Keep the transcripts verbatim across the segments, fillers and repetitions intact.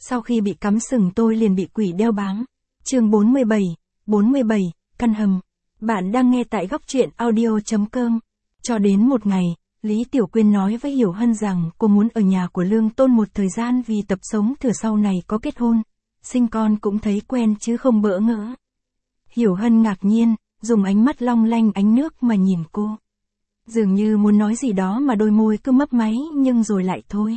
Sau khi bị cắm sừng tôi liền bị quỷ đeo bám. Chương bốn mươi bảy, bốn mươi bảy, căn hầm. Bạn đang nghe tại góc truyện audio chấm com. Cho đến một ngày, Lý Tiểu Quyên nói với Hiểu Hân rằng cô muốn ở nhà của Lương Tôn một thời gian vì tập sống thử sau này có kết hôn. Sinh con cũng thấy quen chứ không bỡ ngỡ. Hiểu Hân ngạc nhiên, dùng ánh mắt long lanh ánh nước mà nhìn cô. Dường như muốn nói gì đó mà đôi môi cứ mấp máy nhưng rồi lại thôi.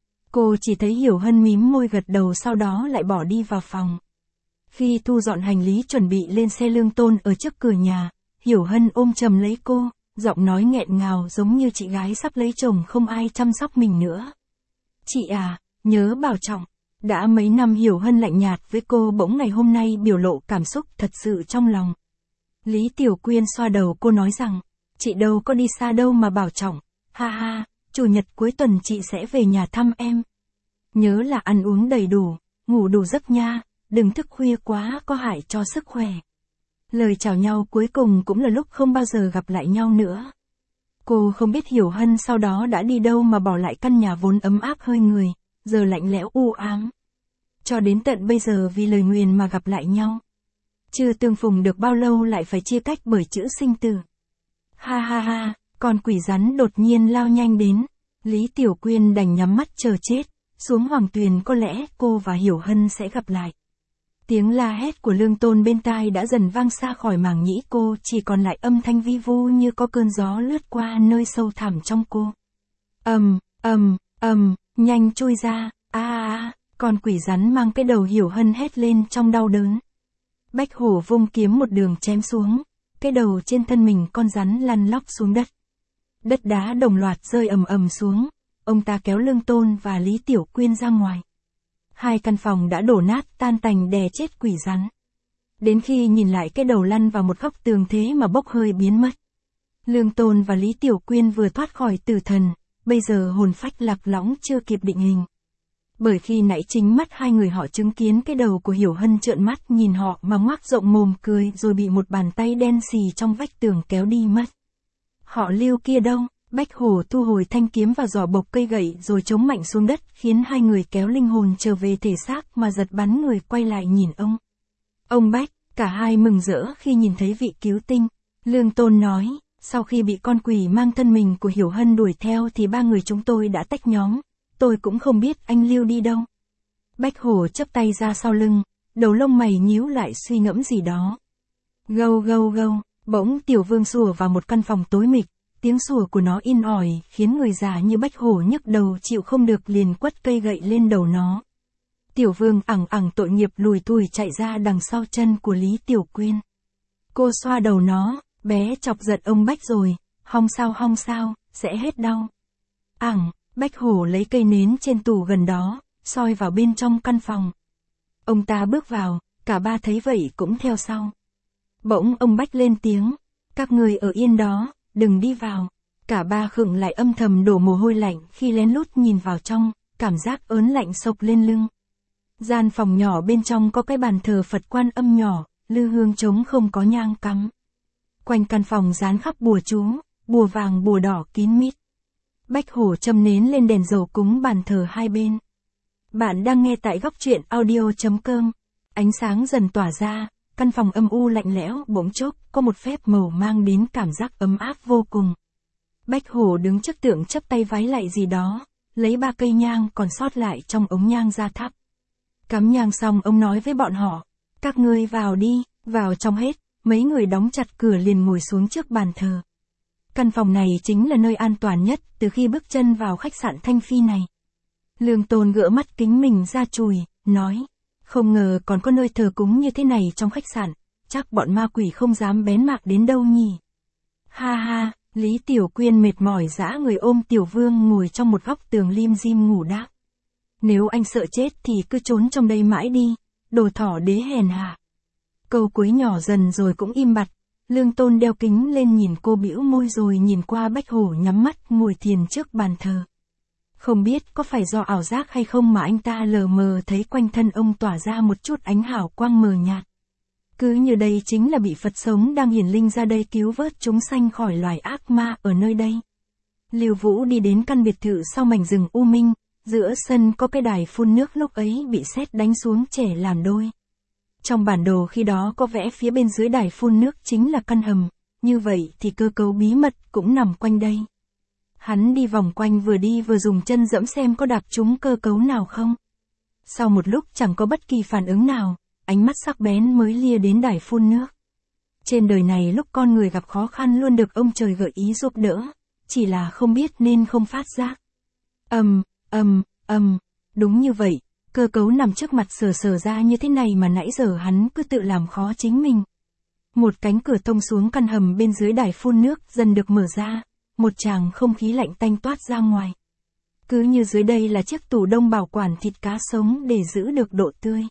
Cô chỉ thấy Hiểu Hân mím môi gật đầu sau đó lại bỏ đi vào phòng. Khi thu dọn hành lý chuẩn bị lên xe Lương Tôn ở trước cửa nhà, Hiểu Hân ôm chầm lấy cô, giọng nói nghẹn ngào giống như chị gái sắp lấy chồng không ai chăm sóc mình nữa. Chị à, nhớ bảo trọng. Đã mấy năm Hiểu Hân lạnh nhạt với cô bỗng ngày hôm nay biểu lộ cảm xúc thật sự trong lòng. Lý Tiểu Quyên xoa đầu cô nói rằng, chị đâu có đi xa đâu mà bảo trọng, ha ha, chủ nhật cuối tuần chị sẽ về nhà thăm em. Nhớ là ăn uống đầy đủ, ngủ đủ giấc nha, đừng thức khuya quá có hại cho sức khỏe. Lời chào nhau cuối cùng cũng là lúc không bao giờ gặp lại nhau nữa. Cô không biết Hiểu Hân sau đó đã đi đâu mà bỏ lại căn nhà vốn ấm áp hơi người, giờ lạnh lẽo u ám. Cho đến tận bây giờ vì lời nguyền mà gặp lại nhau. Chưa tương phùng được bao lâu lại phải chia cách bởi chữ sinh tử. Ha ha ha, con quỷ rắn đột nhiên lao nhanh đến. Lý Tiểu Quyên đành nhắm mắt chờ chết. Xuống Hoàng Tuyền có lẽ cô và Hiểu Hân sẽ gặp lại. Tiếng la hét của Lương Tôn bên tai đã dần vang xa khỏi màng nhĩ cô, chỉ còn lại âm thanh vi vu như có cơn gió lướt qua nơi sâu thẳm trong cô. Ầm, ầm, ầm, nhanh chui ra, a a a, con quỷ rắn mang cái đầu Hiểu Hân hét lên trong đau đớn. Bách Hổ vung kiếm một đường chém xuống, cái đầu trên thân mình con rắn lăn lóc xuống đất. Đất đá đồng loạt rơi ầm ầm xuống, ông ta kéo Lương Tôn và Lý Tiểu Quyên ra ngoài. Hai căn phòng đã đổ nát tan tành đè chết quỷ rắn. Đến khi nhìn lại cái đầu lăn vào một góc tường thế mà bốc hơi biến mất. Lương Tôn và Lý Tiểu Quyên vừa thoát khỏi tử thần, bây giờ hồn phách lạc lõng chưa kịp định hình. Bởi khi nãy chính mắt hai người họ chứng kiến cái đầu của Hiểu Hân trợn mắt nhìn họ mà ngoác rộng mồm cười rồi bị một bàn tay đen xì trong vách tường kéo đi mất. Họ Lưu kia đâu? Bách Hổ thu hồi thanh kiếm và giỏ bộc cây gậy rồi chống mạnh xuống đất khiến hai người kéo linh hồn trở về thể xác mà giật bắn người quay lại nhìn ông. Ông Bách, cả hai mừng rỡ khi nhìn thấy vị cứu tinh. Lương Tôn nói, sau khi bị con quỷ mang thân mình của Hiểu Hân đuổi theo thì ba người chúng tôi đã tách nhóm. Tôi cũng không biết anh Lưu đi đâu. Bách Hổ chắp tay ra sau lưng, đầu lông mày nhíu lại suy ngẫm gì đó. Gâu gâu gâu, bỗng Tiểu Vương sủa vào một căn phòng tối mịch. Tiếng sủa của nó in ỏi khiến người già như Bách Hổ nhức đầu chịu không được liền quất cây gậy lên đầu nó. Tiểu Vương ẳng ẳng tội nghiệp lùi thủi chạy ra đằng sau chân của Lý Tiểu Quyên. Cô xoa đầu nó, bé chọc giận ông Bách rồi, hong sao hong sao, sẽ hết đau. Ẳng, Bách Hổ lấy cây nến trên tủ gần đó, soi vào bên trong căn phòng. Ông ta bước vào, cả ba thấy vậy cũng theo sau. Bỗng ông Bách lên tiếng, các người ở yên đó. Đừng đi vào. Cả ba khựng lại âm thầm đổ mồ hôi lạnh khi lén lút nhìn vào trong, cảm giác ớn lạnh sộc lên lưng. Gian phòng nhỏ bên trong có cái bàn thờ Phật Quan Âm nhỏ, lư hương trống không có nhang cắm. Quanh căn phòng dán khắp bùa chú, bùa vàng bùa đỏ kín mít. Bách Hổ châm nến lên đèn dầu cúng bàn thờ hai bên. Bạn đang nghe tại góc truyện audio chấm com. Ánh sáng dần tỏa ra. Căn phòng âm u lạnh lẽo bỗng chốc có một phép màu mang đến cảm giác ấm áp vô cùng. Bách Hổ đứng trước tượng chắp tay vái lại gì đó, lấy ba cây nhang còn sót lại trong ống nhang ra thắp. Cắm nhang xong ông nói với bọn họ, các ngươi vào đi, vào trong hết, mấy người đóng chặt cửa liền ngồi xuống trước bàn thờ. Căn phòng này chính là nơi an toàn nhất từ khi bước chân vào khách sạn Thanh Phi này. Lương Tôn gỡ mắt kính mình ra chùi, nói. Không ngờ còn có nơi thờ cúng như thế này trong khách sạn, chắc bọn ma quỷ không dám bén mạc đến đâu nhỉ. Ha ha, Lý Tiểu Quyên mệt mỏi dã người ôm Tiểu Vương ngồi trong một góc tường lim dim ngủ đáp. Nếu anh sợ chết thì cứ trốn trong đây mãi đi, đồ thỏ đế hèn hạ. Câu cuối nhỏ dần rồi cũng im bặt, Lương Tôn đeo kính lên nhìn cô bĩu môi rồi nhìn qua Bách Hổ nhắm mắt ngồi thiền trước bàn thờ. Không biết có phải do ảo giác hay không mà anh ta lờ mờ thấy quanh thân ông tỏa ra một chút ánh hào quang mờ nhạt. Cứ như đây chính là bị Phật sống đang hiển linh ra đây cứu vớt chúng sanh khỏi loài ác ma ở nơi đây. Lưu Vũ đi đến căn biệt thự sau mảnh rừng u minh, giữa sân có cái đài phun nước lúc ấy bị sét đánh xuống chẻ làm đôi. Trong bản đồ khi đó có vẽ phía bên dưới đài phun nước chính là căn hầm, như vậy thì cơ cấu bí mật cũng nằm quanh đây. Hắn đi vòng quanh vừa đi vừa dùng chân dẫm xem có đạp trúng cơ cấu nào không. Sau một lúc chẳng có bất kỳ phản ứng nào, ánh mắt sắc bén mới lia đến đài phun nước. Trên đời này lúc con người gặp khó khăn luôn được ông trời gợi ý giúp đỡ, chỉ là không biết nên không phát giác. Ầm, ầm, ầm, đúng như vậy, cơ cấu nằm trước mặt sờ sờ ra như thế này mà nãy giờ hắn cứ tự làm khó chính mình. Một cánh cửa thông xuống căn hầm bên dưới đài phun nước dần được mở ra, một tràng không khí lạnh tanh toát ra ngoài. Cứ như dưới đây là chiếc tủ đông bảo quản thịt cá sống để giữ được độ tươi.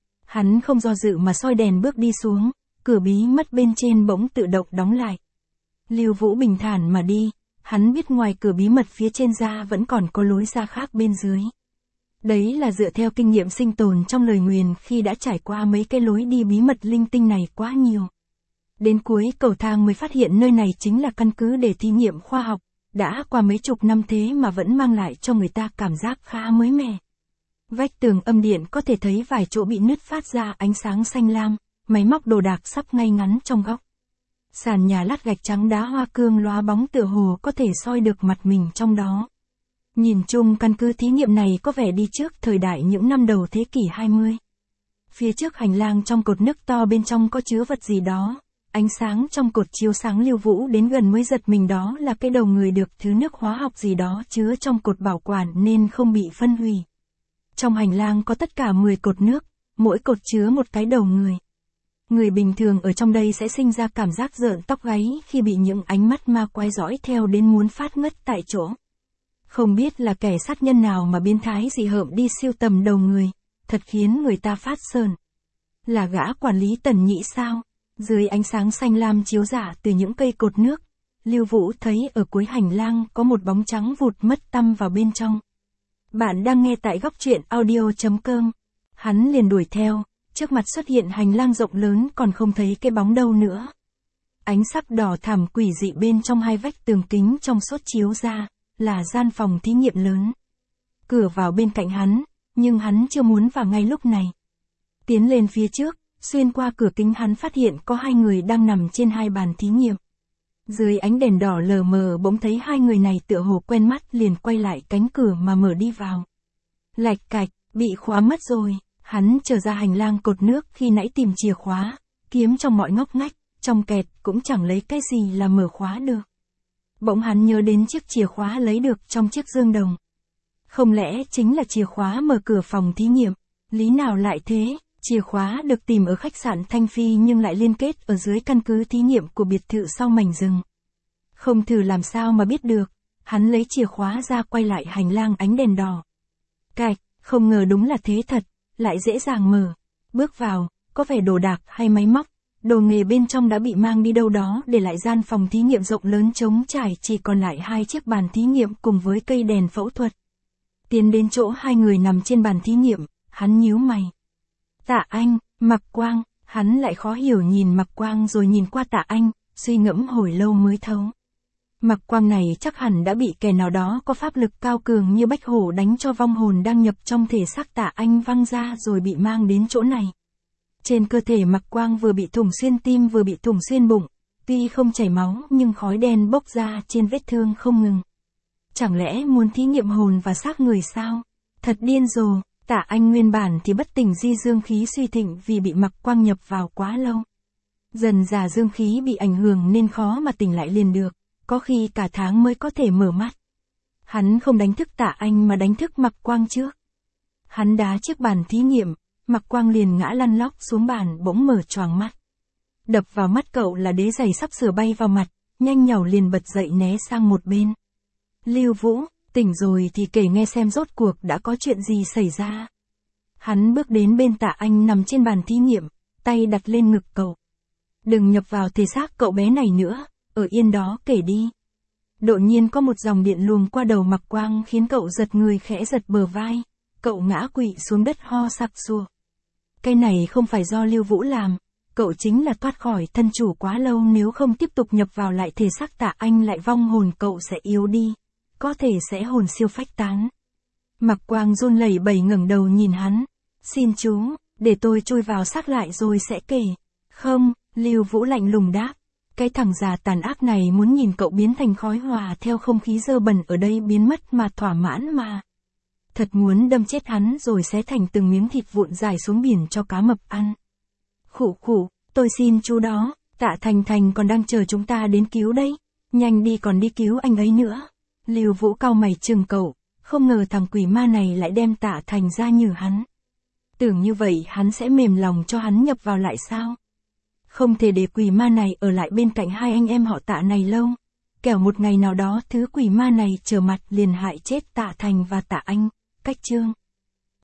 Hắn không do dự mà soi đèn bước đi xuống, cửa bí mật bên trên bỗng tự động đóng lại. Lưu Vũ bình thản mà đi, hắn biết ngoài cửa bí mật phía trên ra vẫn còn có lối ra khác bên dưới. Đấy là dựa theo kinh nghiệm sinh tồn trong lời nguyền khi đã trải qua mấy cái lối đi bí mật linh tinh này quá nhiều. Đến cuối cầu thang mới phát hiện nơi này chính là căn cứ để thí nghiệm khoa học, đã qua mấy chục năm thế mà vẫn mang lại cho người ta cảm giác khá mới mẻ. Vách tường âm điện có thể thấy vài chỗ bị nứt phát ra ánh sáng xanh lam, máy móc đồ đạc sắp ngay ngắn trong góc. Sàn nhà lát gạch trắng đá hoa cương lóa bóng tựa hồ có thể soi được mặt mình trong đó. Nhìn chung căn cứ thí nghiệm này có vẻ đi trước thời đại những năm đầu thế kỷ hai mươi. Phía trước hành lang trong cột nước to bên trong có chứa vật gì đó. Ánh sáng trong cột chiếu sáng Lưu Vũ đến gần mới giật mình, đó là cái đầu người được thứ nước hóa học gì đó chứa trong cột bảo quản nên không bị phân hủy. Trong hành lang có tất cả mười cột nước, mỗi cột chứa một cái đầu người. Người bình thường ở trong đây sẽ sinh ra cảm giác rợn tóc gáy khi bị những ánh mắt ma quái dõi theo đến muốn phát ngất tại chỗ. Không biết là kẻ sát nhân nào mà biến thái dị hợm đi siêu tầm đầu người, thật khiến người ta phát sờn. Là gã quản lý Tần Nhĩ sao? Dưới ánh sáng xanh lam chiếu rả từ những cây cột nước, Lưu Vũ thấy ở cuối hành lang có một bóng trắng vụt mất tăm vào bên trong. Bạn đang nghe tại góc truyện audio chấm com. Hắn liền đuổi theo, trước mặt xuất hiện hành lang rộng lớn còn không thấy cái bóng đâu nữa. Ánh sắc đỏ thẳm quỷ dị bên trong hai vách tường kính trong suốt chiếu ra, là gian phòng thí nghiệm lớn. Cửa vào bên cạnh hắn, nhưng hắn chưa muốn vào ngay lúc này. Tiến lên phía trước, xuyên qua cửa kính hắn phát hiện có hai người đang nằm trên hai bàn thí nghiệm. Dưới ánh đèn đỏ lờ mờ bỗng thấy hai người này tựa hồ quen mắt liền quay lại cánh cửa mà mở đi vào. Lạch cạch, bị khóa mất rồi, hắn trở ra hành lang cột nước khi nãy tìm chìa khóa, kiếm trong mọi ngóc ngách, trong kẹt cũng chẳng lấy cái gì là mở khóa được. Bỗng hắn nhớ đến chiếc chìa khóa lấy được trong chiếc dương đồng. Không lẽ chính là chìa khóa mở cửa phòng thí nghiệm? Lý nào lại thế? Chìa khóa được tìm ở khách sạn Thanh Phi nhưng lại liên kết ở dưới căn cứ thí nghiệm của biệt thự sau mảnh rừng. Không thử làm sao mà biết được, hắn lấy chìa khóa ra quay lại hành lang ánh đèn đỏ. Cạch, không ngờ đúng là thế thật, lại dễ dàng mở. Bước vào, có vẻ đồ đạc hay máy móc, đồ nghề bên trong đã bị mang đi đâu đó để lại gian phòng thí nghiệm rộng lớn trống trải chỉ còn lại hai chiếc bàn thí nghiệm cùng với cây đèn phẫu thuật. Tiến đến chỗ hai người nằm trên bàn thí nghiệm, hắn nhíu mày. Tạ Anh, Mạc Quang, hắn lại khó hiểu nhìn Mạc Quang rồi nhìn qua Tạ Anh, suy ngẫm hồi lâu mới thấu. Mạc Quang này chắc hẳn đã bị kẻ nào đó có pháp lực cao cường như bách hổ đánh cho vong hồn đang nhập trong thể xác Tạ Anh văng ra rồi bị mang đến chỗ này. Trên cơ thể Mạc Quang vừa bị thủng xuyên tim vừa bị thủng xuyên bụng, tuy không chảy máu nhưng khói đen bốc ra trên vết thương không ngừng. Chẳng lẽ muốn thí nghiệm hồn và xác người sao? Thật điên rồ. Tạ Anh nguyên bản thì bất tỉnh di dương khí suy thịnh vì bị Mạc Quang nhập vào quá lâu. Dần dà dương khí bị ảnh hưởng nên khó mà tỉnh lại liền được, có khi cả tháng mới có thể mở mắt. Hắn không đánh thức Tạ Anh mà đánh thức Mạc Quang trước. Hắn đá chiếc bàn thí nghiệm, Mạc Quang liền ngã lăn lóc xuống bàn bỗng mở choàng mắt. Đập vào mắt cậu là đế giày sắp sửa bay vào mặt, nhanh nhảu liền bật dậy né sang một bên. Lưu Vũ, tỉnh rồi thì kể nghe xem rốt cuộc đã có chuyện gì xảy ra. Hắn bước đến bên Tạ Anh nằm trên bàn thí nghiệm, tay đặt lên ngực cậu. Đừng nhập vào thể xác cậu bé này nữa, ở yên đó kể đi. Đột nhiên có một dòng điện luồng qua đầu Mạc Quang khiến cậu giật người khẽ giật bờ vai, cậu ngã quỵ xuống đất ho sặc sụa. Cái này không phải do Lưu Vũ làm, cậu chính là thoát khỏi thân chủ quá lâu, nếu không tiếp tục nhập vào lại thể xác Tạ Anh lại vong hồn cậu sẽ yếu đi. Có thể sẽ hồn siêu phách tán. Mạc Quang run lẩy bẩy ngẩng đầu nhìn hắn. Xin chú, để tôi chui vào xác lại rồi sẽ kể. Không, Lưu Vũ lạnh lùng đáp. Cái thằng già tàn ác này muốn nhìn cậu biến thành khói hòa theo không khí dơ bẩn ở đây biến mất mà thỏa mãn mà. Thật muốn đâm chết hắn rồi xé thành từng miếng thịt vụn dài xuống biển cho cá mập ăn. Khụ khụ, tôi xin chú đó, Tạ Thành Thành còn đang chờ chúng ta đến cứu đấy. Nhanh đi còn đi cứu anh ấy nữa. Lưu Vũ cau mày trừng cậu, không ngờ thằng quỷ ma này lại đem Tạ Thành ra nhử hắn. Tưởng như vậy hắn sẽ mềm lòng cho hắn nhập vào lại sao? Không thể để quỷ ma này ở lại bên cạnh hai anh em họ Tạ này lâu. Kẻo một ngày nào đó thứ quỷ ma này trở mặt liền hại chết Tạ Thành và Tạ Anh. Cách chương